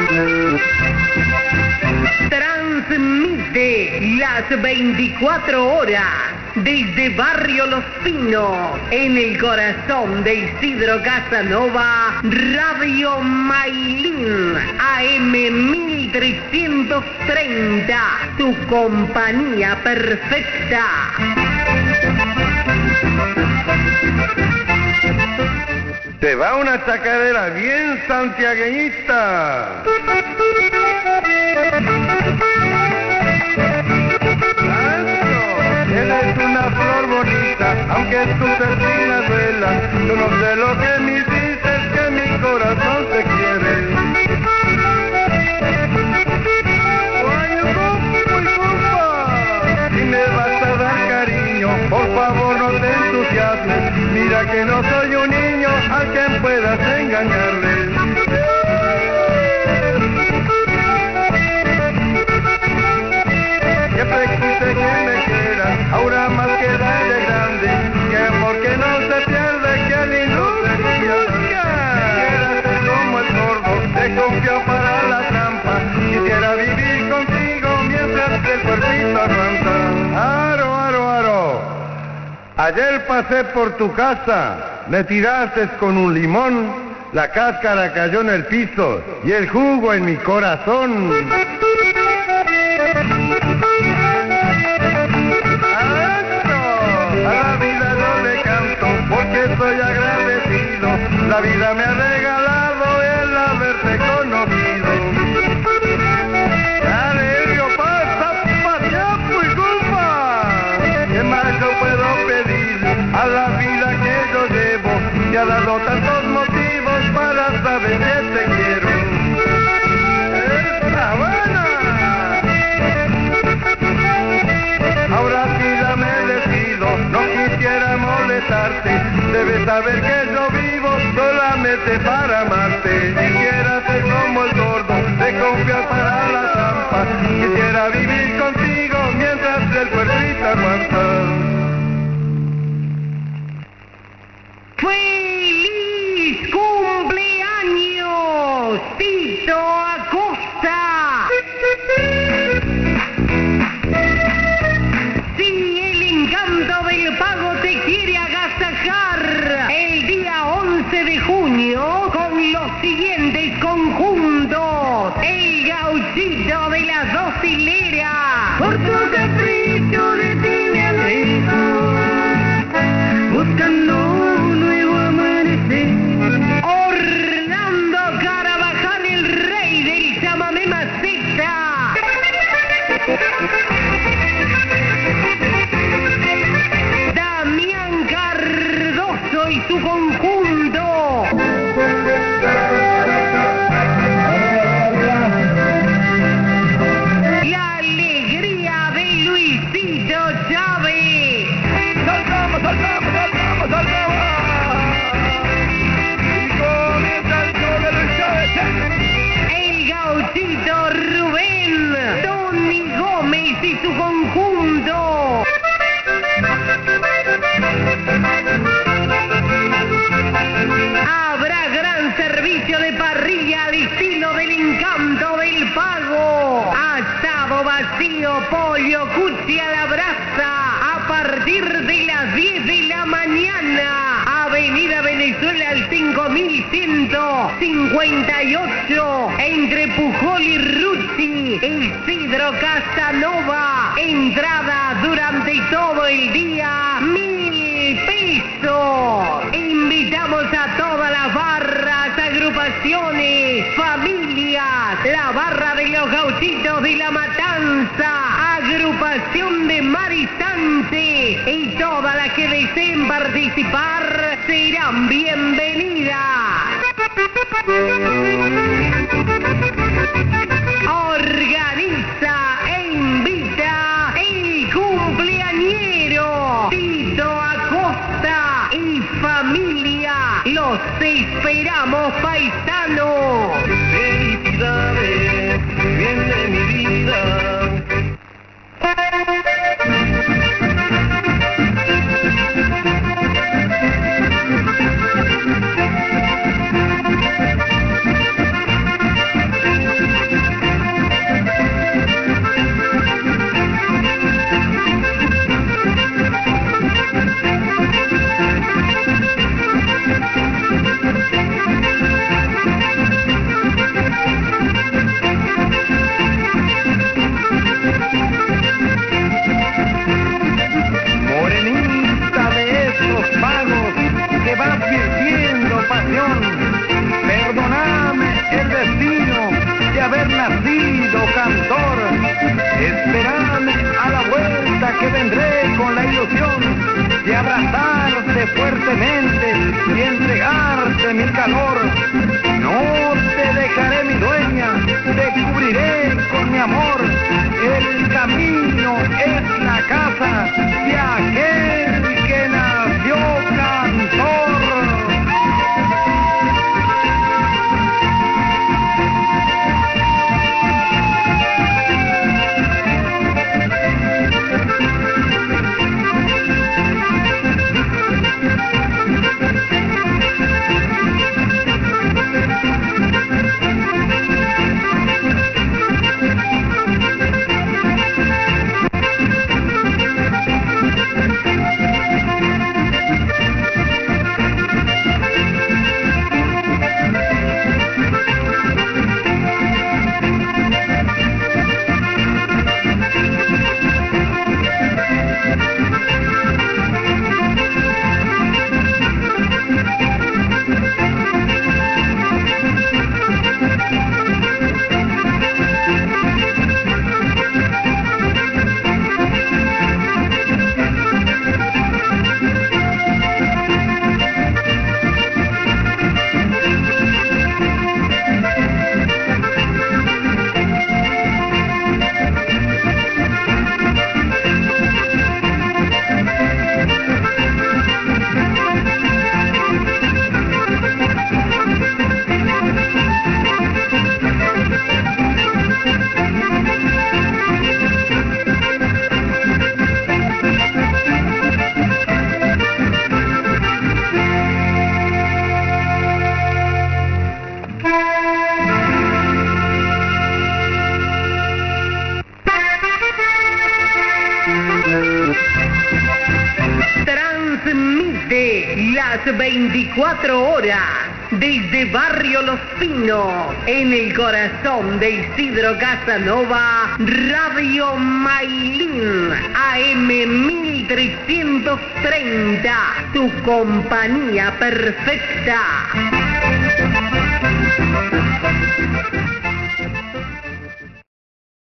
Transmite las 24 horas desde Barrio Los Pinos, en el corazón de Isidro Casanova, Radio Mailín, AM 1330, tu compañía perfecta. Te va una chacarera bien santiagueñita. Eres una flor bonita, aunque tu certina duela. Yo no sé lo que me dices, que mi corazón te quiere. Si me vas a dar cariño, por favor no te entusiasmes. Mira que no soy un niño a quien puedas engañarle. Siempre quise que me quieras, ahora más queda de grande. Que amor que no se pierde, que lindo sería. Quisiera ser como el sordo, te confío para la trampa. Quisiera vivir contigo mientras el cuerpito aguanta. Aro, aro, aro. Ayer pasé por tu casa, me tiraste con un limón, la cáscara cayó en el piso y el jugo en mi corazón. A la vida no le canto porque estoy agradecido, la vida me ha regalado el haberte conocido. Alegrio, pasa, paseapo y culpa. ¿Qué más yo puedo pedir a la vida que yo llevo? Te ha dado tantos motivos para saber que te quiero. ¡Está buena! Ahora sí ya me decido, no quisiera molestarte. Debes saber que yo vivo solamente para amarte. Quisiera ser como el gordo, de confiar para la trampa. Quisiera vivir contigo mientras el cuerpito aguanta. ¡Feliz cumpleaños, Tito Acosta! Si el encanto del pago te quiere agasajar el día 11 de junio con los siguientes conjuntos: el Gauchito de las Dos Hileras, por tu capricho de ti me alejo, buscando un nuevo amanecer. Orlando Carabajal, el rey del chamamé maceta. Damián Cardoso y su conjunto. La alegría de Luisito Chávez. ¡Saltamos, saltamos, saltamos, saltamos! Y comienza el show de Luis Chávez. El Gauchito Rubén, Tony Gómez y su conjunto. Habrá gran servicio de parrilla al estilo del encanto del pago. Asado vacío, pollo, cuchi a la brasa, a partir de las 10 de la mañana. Avenida Venezuela al 5158, entre Pujol y Rucci. Isidro Casanova. Entrada durante todo el día, 1.000 pesos. Invitamos a todas las barras, agrupaciones, familias, la barra de los Gauchitos de la Matanza, agrupación de Mari Sánchez, y todas las que deseen participar serán bienvenidas. Organiza e invita el cumpleañero Tito Acosta y familia. Los esperamos, paisanos. Felicidades, bien de mi vida. abrazarte fuertemente y entregarte mi calor. No te dejaré, mi dueña, te cubriré con mi amor. El camino es la casa de aquel que nació cantor. Transmite las 24 horas desde Barrio Los Pinos, en el corazón de Isidro Casanova, Radio Mailín, AM 1330, tu compañía perfecta.